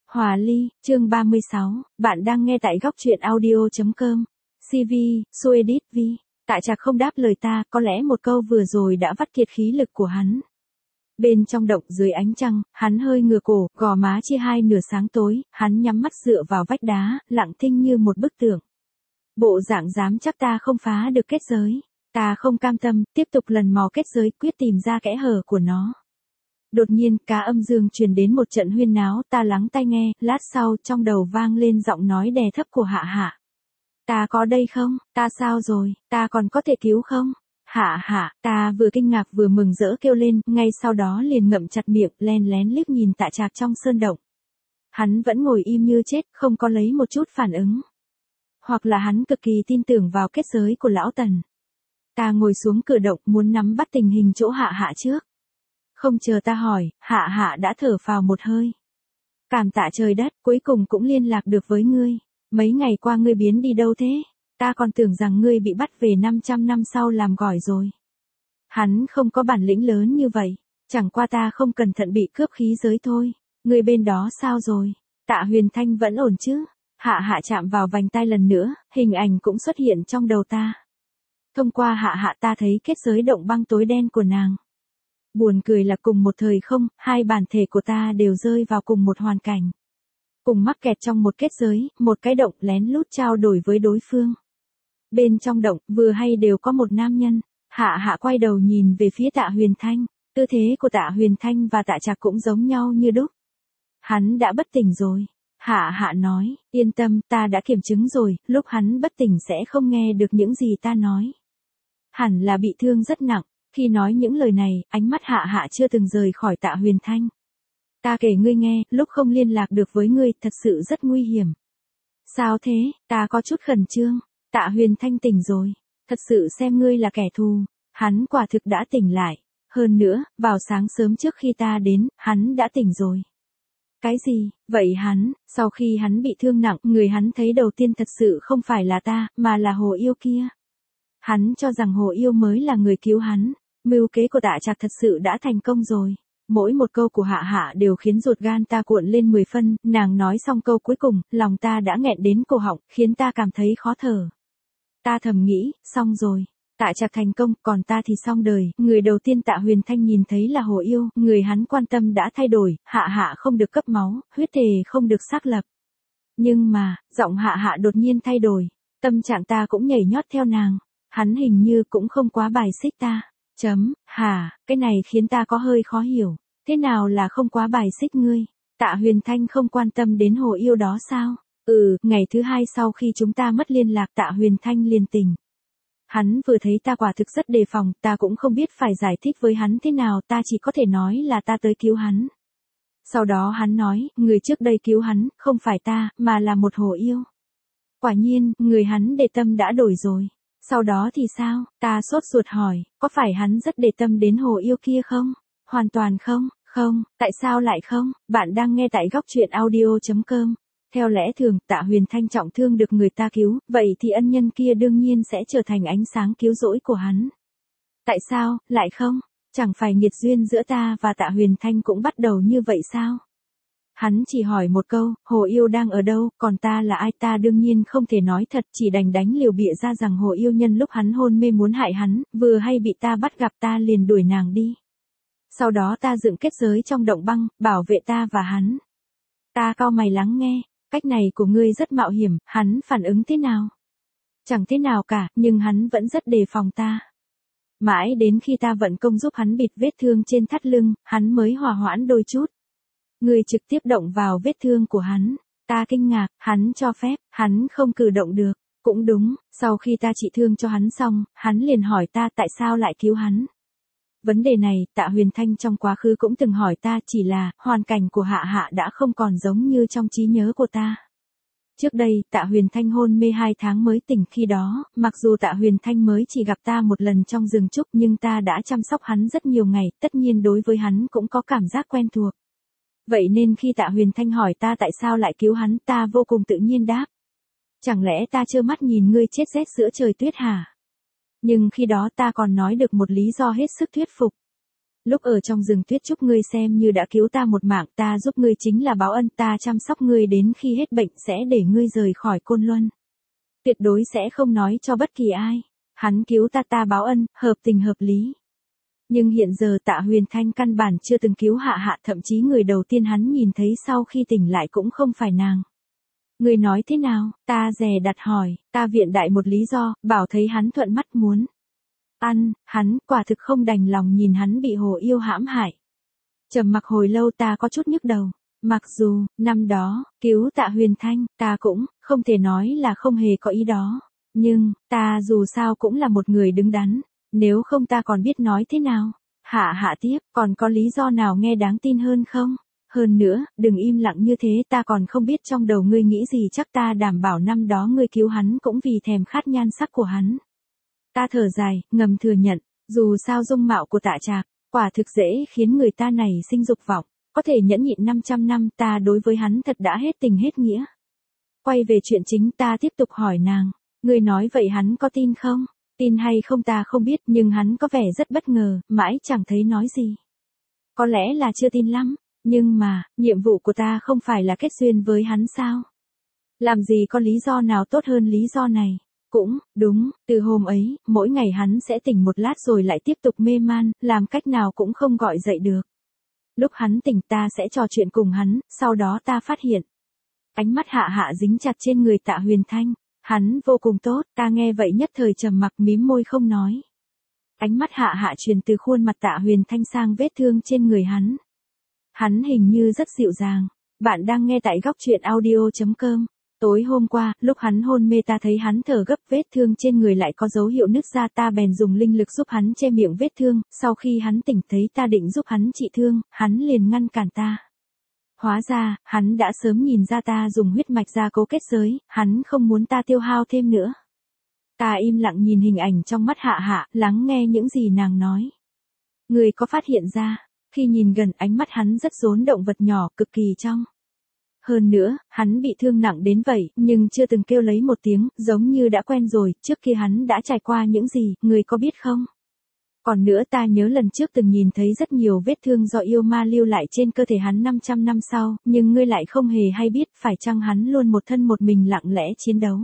Hòa ly, chương 36, bạn đang nghe tại góc truyện audio.com. CV, Suedit V. Tạ Trạc không đáp lời ta, có lẽ một câu vừa rồi đã vắt kiệt khí lực của hắn. Bên trong động dưới ánh trăng, hắn hơi ngửa cổ, gò má chia hai nửa sáng tối, hắn nhắm mắt dựa vào vách đá, lặng thinh như một bức tượng. Bộ dạng dám chắc ta không phá được kết giới. Ta không cam tâm, tiếp tục lần mò kết giới, quyết tìm ra kẽ hở của nó. Đột nhiên, cá âm dương truyền đến một trận huyên náo, ta lắng tai nghe, lát sau, trong đầu vang lên giọng nói đè thấp của Hạ Hạ. Ta có đây không? Ta sao rồi? Ta còn có thể cứu không? Hạ Hạ, ta vừa kinh ngạc vừa mừng rỡ kêu lên, ngay sau đó liền ngậm chặt miệng, len lén liếc nhìn Tạ Trạc trong sơn động. Hắn vẫn ngồi im như chết, không có lấy một chút phản ứng. Hoặc là hắn cực kỳ tin tưởng vào kết giới của lão Tần. Ta ngồi xuống cửa động muốn nắm bắt tình hình chỗ Hạ Hạ trước. Không chờ ta hỏi, Hạ Hạ đã thở phào một hơi. Cảm tạ trời đất, cuối cùng cũng liên lạc được với ngươi. Mấy ngày qua ngươi biến đi đâu thế? Ta còn tưởng rằng ngươi bị bắt về 500 năm sau làm gỏi rồi. Hắn không có bản lĩnh lớn như vậy. Chẳng qua ta không cẩn thận bị cướp khí giới thôi. Ngươi bên đó sao rồi? Tạ Huyền Thanh vẫn ổn chứ? Hạ Hạ chạm vào vành tai lần nữa, hình ảnh cũng xuất hiện trong đầu ta. Thông qua Hạ Hạ ta thấy kết giới động băng tối đen của nàng. Buồn cười là cùng một thời không, hai bản thể của ta đều rơi vào cùng một hoàn cảnh. Cùng mắc kẹt trong một kết giới, một cái động lén lút trao đổi với đối phương. Bên trong động, vừa hay đều có một nam nhân. Hạ Hạ quay đầu nhìn về phía Tạ Huyền Thanh. Tư thế của Tạ Huyền Thanh và Tạ Trạc cũng giống nhau như đúc. Hắn đã bất tỉnh rồi. Hạ Hạ nói, yên tâm, ta đã kiểm chứng rồi, lúc hắn bất tỉnh sẽ không nghe được những gì ta nói. Hẳn là bị thương rất nặng. Khi nói những lời này, ánh mắt Hạ Hạ chưa từng rời khỏi Tạ Huyền Thanh. Ta kể ngươi nghe, lúc không liên lạc được với ngươi, thật sự rất nguy hiểm. Sao thế? Ta có chút khẩn trương. Tạ Huyền Thanh tỉnh rồi. Thật sự xem ngươi là kẻ thù. Hắn quả thực đã tỉnh lại. Hơn nữa, vào sáng sớm trước khi ta đến, hắn đã tỉnh rồi. Cái gì? Vậy hắn, sau khi hắn bị thương nặng, người hắn thấy đầu tiên thật sự không phải là ta, mà là Hồ Yêu kia. Hắn cho rằng Hồ Yêu mới là người cứu hắn. Mưu kế của Tạ Trạc thật sự đã thành công rồi. Mỗi một câu của Hạ Hạ đều khiến ruột gan ta cuộn lên 10 phân, nàng nói xong câu cuối cùng, lòng ta đã nghẹn đến cổ họng, khiến ta cảm thấy khó thở. Ta thầm nghĩ, xong rồi. Tạ Trạc thành công, còn ta thì xong đời. Người đầu tiên Tạ Huyền Thanh nhìn thấy là Hồ Yêu, người hắn quan tâm đã thay đổi, Hạ Hạ không được cấp máu, huyết thể không được xác lập. Nhưng mà, giọng Hạ Hạ đột nhiên thay đổi. Tâm trạng ta cũng nhảy nhót theo nàng. Hắn hình như cũng không quá bài xích ta. Cái này khiến ta có hơi khó hiểu. Thế nào là không quá bài xích ngươi? Tạ Huyền Thanh không quan tâm đến Hồ Yêu đó sao? Ngày thứ hai sau khi chúng ta mất liên lạc Tạ Huyền Thanh liền tỉnh. Hắn vừa thấy ta quả thực rất đề phòng, ta cũng không biết phải giải thích với hắn thế nào, ta chỉ có thể nói là ta tới cứu hắn. Sau đó hắn nói, người trước đây cứu hắn, không phải ta, mà là một Hồ Yêu. Quả nhiên, người hắn để tâm đã đổi rồi. Sau đó thì sao? Ta sốt ruột hỏi, có phải hắn rất để tâm đến Hồ Yêu kia không? Hoàn toàn không, tại sao lại không? Bạn đang nghe tại góc truyện audio.com. Theo lẽ thường, Tạ Huyền Thanh trọng thương được người ta cứu, vậy thì ân nhân kia đương nhiên sẽ trở thành ánh sáng cứu rỗi của hắn. Tại sao, lại không? Chẳng phải nghiệt duyên giữa ta và Tạ Huyền Thanh cũng bắt đầu như vậy sao? Hắn chỉ hỏi một câu, Hồ Yêu đang ở đâu, còn ta là ai, ta đương nhiên không thể nói thật, chỉ đành đánh liều bịa ra rằng Hồ Yêu nhân lúc hắn hôn mê muốn hại hắn, vừa hay bị ta bắt gặp ta liền đuổi nàng đi. Sau đó ta dựng kết giới trong động băng, bảo vệ ta và hắn. Ta cau mày lắng nghe, cách này của ngươi rất mạo hiểm, hắn phản ứng thế nào? Chẳng thế nào cả, nhưng hắn vẫn rất đề phòng ta. Mãi đến khi ta vận công giúp hắn bịt vết thương trên thắt lưng, hắn mới hòa hoãn đôi chút. Ngươi trực tiếp động vào vết thương của hắn. Ta kinh ngạc, hắn cho phép, hắn không cử động được. Cũng đúng, sau khi ta trị thương cho hắn xong, hắn liền hỏi ta tại sao lại cứu hắn. Vấn đề này, Tạ Huyền Thanh trong quá khứ cũng từng hỏi ta, chỉ là, hoàn cảnh của Hạ Hạ đã không còn giống như trong trí nhớ của ta. Trước đây, Tạ Huyền Thanh hôn mê 2 tháng mới tỉnh, khi đó, mặc dù Tạ Huyền Thanh mới chỉ gặp ta một lần trong rừng trúc nhưng ta đã chăm sóc hắn rất nhiều ngày, tất nhiên đối với hắn cũng có cảm giác quen thuộc. Vậy nên khi Tạ Huyền Thanh hỏi ta tại sao lại cứu hắn, ta vô cùng tự nhiên đáp. Chẳng lẽ ta trơ mắt nhìn ngươi chết rét giữa trời tuyết hả? Nhưng khi đó ta còn nói được một lý do hết sức thuyết phục. Lúc ở trong rừng tuyết trúc ngươi xem như đã cứu ta một mạng, ta giúp ngươi chính là báo ân, ta chăm sóc ngươi đến khi hết bệnh sẽ để ngươi rời khỏi Côn Luân. Tuyệt đối sẽ không nói cho bất kỳ ai. Hắn cứu ta báo ân, hợp tình hợp lý. Nhưng hiện giờ Tạ Huyền Thanh căn bản chưa từng cứu Hạ Hạ, thậm chí người đầu tiên hắn nhìn thấy sau khi tỉnh lại cũng không phải nàng. Ngươi nói thế nào? Ta dè đặt hỏi, ta viện đại một lý do, bảo thấy hắn thuận mắt muốn ăn, hắn quả thực không đành lòng nhìn hắn bị Hồ Yêu hãm hại. Trầm mặc hồi lâu ta có chút nhức đầu. Mặc dù, năm đó, cứu Tạ Huyền Thanh, ta cũng không thể nói là không hề có ý đó. Nhưng, ta dù sao cũng là một người đứng đắn. Nếu không ta còn biết nói thế nào? Hạ Hạ tiếp, còn có lý do nào nghe đáng tin hơn không? Hơn nữa, đừng im lặng như thế, ta còn không biết trong đầu ngươi nghĩ gì, chắc ta đảm bảo năm đó ngươi cứu hắn cũng vì thèm khát nhan sắc của hắn. Ta thở dài, ngầm thừa nhận, dù sao dung mạo của Tạ Trạc, quả thực dễ khiến người ta nảy sinh dục vọng, có thể nhẫn nhịn 500 năm, ta đối với hắn thật đã hết tình hết nghĩa. Quay về chuyện chính, ta tiếp tục hỏi nàng, ngươi nói vậy hắn có tin không? Tin hay không ta không biết, nhưng hắn có vẻ rất bất ngờ, mãi chẳng thấy nói gì. Có lẽ là chưa tin lắm, nhưng mà, nhiệm vụ của ta không phải là kết duyên với hắn sao? Làm gì có lý do nào tốt hơn lý do này? Cũng, đúng, từ hôm ấy, mỗi ngày hắn sẽ tỉnh một lát rồi lại tiếp tục mê man, làm cách nào cũng không gọi dậy được. Lúc hắn tỉnh ta sẽ trò chuyện cùng hắn, sau đó ta phát hiện. Ánh mắt Hạ Hạ dính chặt trên người Tạ Huyền Thanh, hắn vô cùng tốt, ta nghe vậy nhất thời trầm mặc mím môi không nói. Ánh mắt Hạ Hạ truyền từ khuôn mặt Tạ Huyền Thanh sang vết thương trên người hắn. Hắn hình như rất dịu dàng. Bạn đang nghe tại góc truyện audio.com. Tối hôm qua, lúc hắn hôn mê ta thấy hắn thở gấp, vết thương trên người lại có dấu hiệu nứt ra, ta bèn dùng linh lực giúp hắn che miệng vết thương, sau khi hắn tỉnh thấy ta định giúp hắn trị thương, hắn liền ngăn cản ta. Hóa ra, hắn đã sớm nhìn ra ta dùng huyết mạch gia cố kết giới, hắn không muốn ta tiêu hao thêm nữa. Ta im lặng nhìn hình ảnh trong mắt Hạ Hạ, lắng nghe những gì nàng nói. Người có phát hiện ra, khi nhìn gần ánh mắt hắn rất giống động vật nhỏ, cực kỳ trong. Hơn nữa, hắn bị thương nặng đến vậy, nhưng chưa từng kêu lấy một tiếng, giống như đã quen rồi, trước kia hắn đã trải qua những gì, người có biết không? Còn nữa ta nhớ lần trước từng nhìn thấy rất nhiều vết thương do yêu ma lưu lại trên cơ thể hắn 500 năm sau, nhưng ngươi lại không hề hay biết, phải chăng hắn luôn một thân một mình lặng lẽ chiến đấu?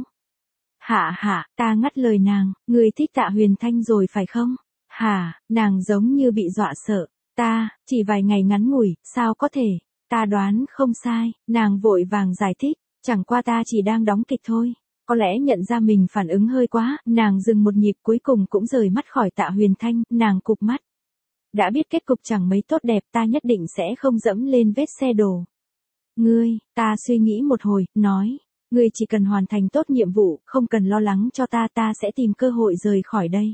Hạ Hạ, ta ngắt lời nàng, ngươi thích Tạ Huyền Thanh rồi phải không? Hả, nàng giống như bị dọa sợ, ta, chỉ vài ngày ngắn ngủi, sao có thể? Ta đoán không sai, nàng vội vàng giải thích, chẳng qua ta chỉ đang đóng kịch thôi. Có lẽ nhận ra mình phản ứng hơi quá, nàng dừng một nhịp cuối cùng cũng rời mắt khỏi Tạ Huyền Thanh, nàng cụp mắt. Đã biết kết cục chẳng mấy tốt đẹp, ta nhất định sẽ không dẫm lên vết xe đổ. Ngươi, ta suy nghĩ một hồi, nói, ngươi chỉ cần hoàn thành tốt nhiệm vụ, không cần lo lắng cho ta, ta sẽ tìm cơ hội rời khỏi đây.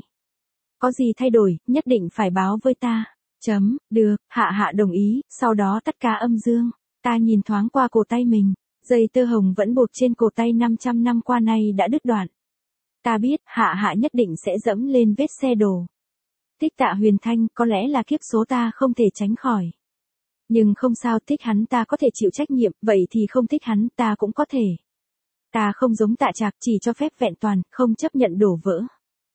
Có gì thay đổi, nhất định phải báo với ta. Được, Hạ Hạ đồng ý, sau đó tất cả âm dương. Ta nhìn thoáng qua cổ tay mình. Dây tơ hồng vẫn buộc trên cổ tay 500 năm qua nay đã đứt đoạn. Ta biết, Hạ Hạ nhất định sẽ dẫm lên vết xe đổ. Thích Tạ Huyền Thanh, có lẽ là kiếp số ta không thể tránh khỏi. Nhưng không sao, thích hắn ta có thể chịu trách nhiệm, vậy thì không thích hắn ta cũng có thể. Ta không giống Tạ Trạc, chỉ cho phép vẹn toàn, không chấp nhận đổ vỡ.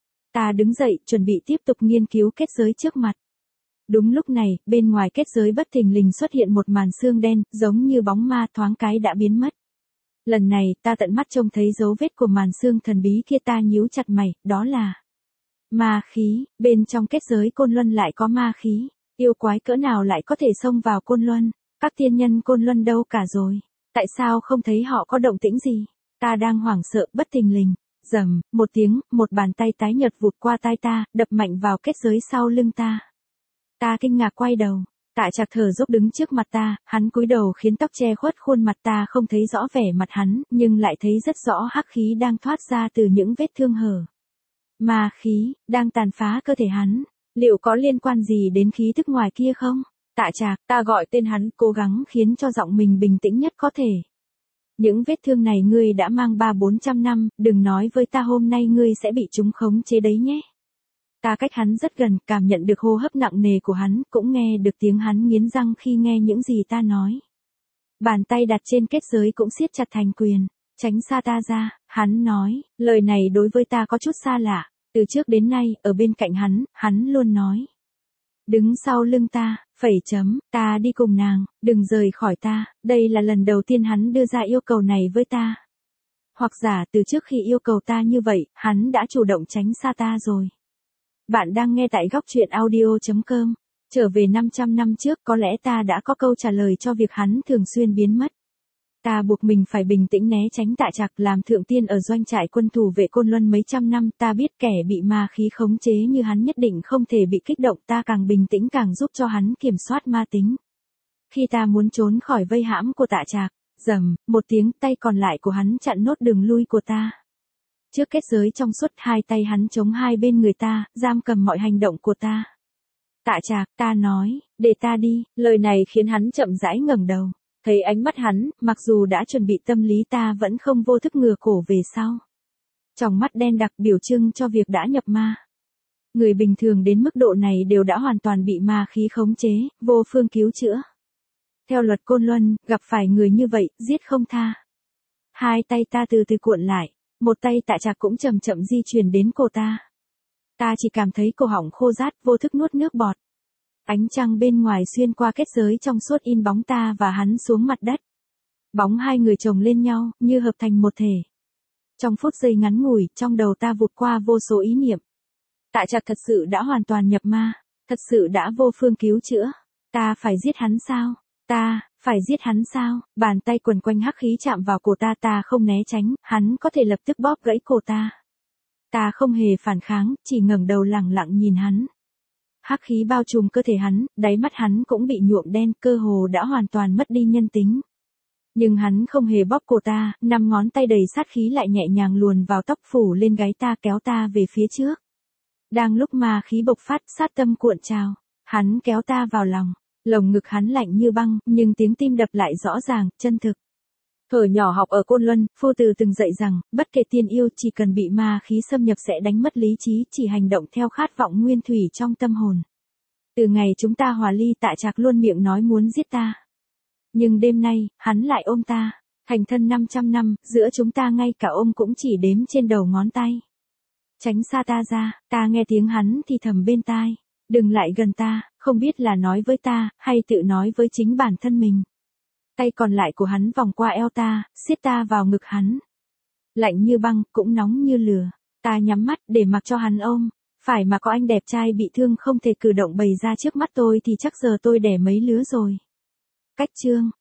Ta đứng dậy, chuẩn bị tiếp tục nghiên cứu kết giới trước mặt. Đúng lúc này, bên ngoài kết giới bất thình lình xuất hiện một màn xương đen, giống như bóng ma, thoáng cái đã biến mất. Lần này, ta tận mắt trông thấy dấu vết của màn xương thần bí kia, ta nhíu chặt mày, đó là ma khí, bên trong kết giới Côn Luân lại có ma khí, yêu quái cỡ nào lại có thể xông vào Côn Luân, các thiên nhân Côn Luân đâu cả rồi, tại sao không thấy họ có động tĩnh gì, ta đang hoảng sợ, bất thình lình, rầm, một tiếng, một bàn tay tái nhợt vụt qua tai ta, đập mạnh vào kết giới sau lưng ta. Ta kinh ngạc quay đầu, Tạ Trạc thở dốc đứng trước mặt ta, hắn cúi đầu khiến tóc che khuất khuôn mặt, ta không thấy rõ vẻ mặt hắn, nhưng lại thấy rất rõ hắc khí đang thoát ra từ những vết thương hở. Ma khí, đang tàn phá cơ thể hắn, liệu có liên quan gì đến khí thức ngoài kia không? Tạ Trạc, ta gọi tên hắn, cố gắng khiến cho giọng mình bình tĩnh nhất có thể. Những vết thương này ngươi đã mang 300-400 năm, đừng nói với ta hôm nay ngươi sẽ bị chúng khống chế đấy nhé. Ta cách hắn rất gần, cảm nhận được hô hấp nặng nề của hắn, cũng nghe được tiếng hắn nghiến răng khi nghe những gì ta nói. Bàn tay đặt trên kết giới cũng siết chặt thành quyền, tránh xa ta ra, hắn nói, lời này đối với ta có chút xa lạ, từ trước đến nay, ở bên cạnh hắn, hắn luôn nói. đứng sau lưng ta, ta đi cùng nàng, đừng rời khỏi ta, đây là lần đầu tiên hắn đưa ra yêu cầu này với ta. Hoặc giả từ trước khi yêu cầu ta như vậy, hắn đã chủ động tránh xa ta rồi. Bạn đang nghe tại góc truyện audio.com. Trở về 500 năm trước có lẽ ta đã có câu trả lời cho việc hắn thường xuyên biến mất. Ta buộc mình phải bình tĩnh né tránh Tạ Trạc làm thượng tiên ở doanh trại quân thủ vệ Côn Luân mấy trăm năm. Ta biết kẻ bị ma khí khống chế như hắn nhất định không thể bị kích động. Ta càng bình tĩnh càng giúp cho hắn kiểm soát ma tính. Khi ta muốn trốn khỏi vây hãm của Tạ Trạc, rầm, một tiếng, tay còn lại của hắn chặn nốt đường lui của ta. Trước kết giới trong suốt, hai tay hắn chống hai bên người ta, giam cầm mọi hành động của ta. Tạ Trạc, ta nói, để ta đi, lời này khiến hắn chậm rãi ngẩng đầu. Thấy ánh mắt hắn, mặc dù đã chuẩn bị tâm lý ta vẫn không vô thức ngửa cổ về sau. Tròng mắt đen đặc biểu trưng cho việc đã nhập ma. Người bình thường đến mức độ này đều đã hoàn toàn bị ma khí khống chế, vô phương cứu chữa. Theo luật Côn Luân, gặp phải người như vậy, giết không tha. Hai tay ta từ từ cuộn lại, một tay Tạ Trạc cũng chậm chậm di chuyển đến cổ ta. Ta chỉ cảm thấy cổ họng khô rát, vô thức nuốt nước bọt. Ánh trăng bên ngoài xuyên qua kết giới trong suốt in bóng ta và hắn xuống mặt đất. Bóng hai người chồng lên nhau, như hợp thành một thể. Trong phút giây ngắn ngủi, trong đầu ta vụt qua vô số ý niệm. Tạ Trạc thật sự đã hoàn toàn nhập ma, thật sự đã vô phương cứu chữa. Ta phải giết hắn sao? Ta, phải giết hắn sao? Bàn tay quần quanh hắc khí chạm vào cổ ta, ta không né tránh, hắn có thể lập tức bóp gãy cổ ta. Ta không hề phản kháng, chỉ ngẩng đầu lẳng lặng nhìn hắn. Hắc khí bao trùm cơ thể hắn, đáy mắt hắn cũng bị nhuộm đen, cơ hồ đã hoàn toàn mất đi nhân tính. Nhưng hắn không hề bóp cổ ta, 5 ngón tay đầy sát khí lại nhẹ nhàng luồn vào tóc phủ lên gáy ta, kéo ta về phía trước. Đang lúc ma khí bộc phát, sát tâm cuộn trào, hắn kéo ta vào lòng, lồng ngực hắn lạnh như băng, nhưng tiếng tim đập lại rõ ràng, chân thực. Thuở nhỏ học ở Côn Luân, phu tử từng dạy rằng, bất kể tiên yêu chỉ cần bị ma khí xâm nhập sẽ đánh mất lý trí, chỉ hành động theo khát vọng nguyên thủy trong tâm hồn. Từ ngày chúng ta hòa ly, Tạ Trạc luôn miệng nói muốn giết ta. Nhưng đêm nay, hắn lại ôm ta, thành thân 500 năm, giữa chúng ta ngay cả ôm cũng chỉ đếm trên đầu ngón tay. Tránh xa ta ra, ta nghe tiếng hắn thì thầm bên tai. Đừng lại gần ta, không biết là nói với ta, hay tự nói với chính bản thân mình. Tay còn lại của hắn vòng qua eo ta, siết ta vào ngực hắn. Lạnh như băng, cũng nóng như lửa. Ta nhắm mắt để mặc cho hắn ôm. Phải mà có anh đẹp trai bị thương không thể cử động bày ra trước mắt tôi thì chắc giờ tôi đẻ mấy lứa rồi. Cách chương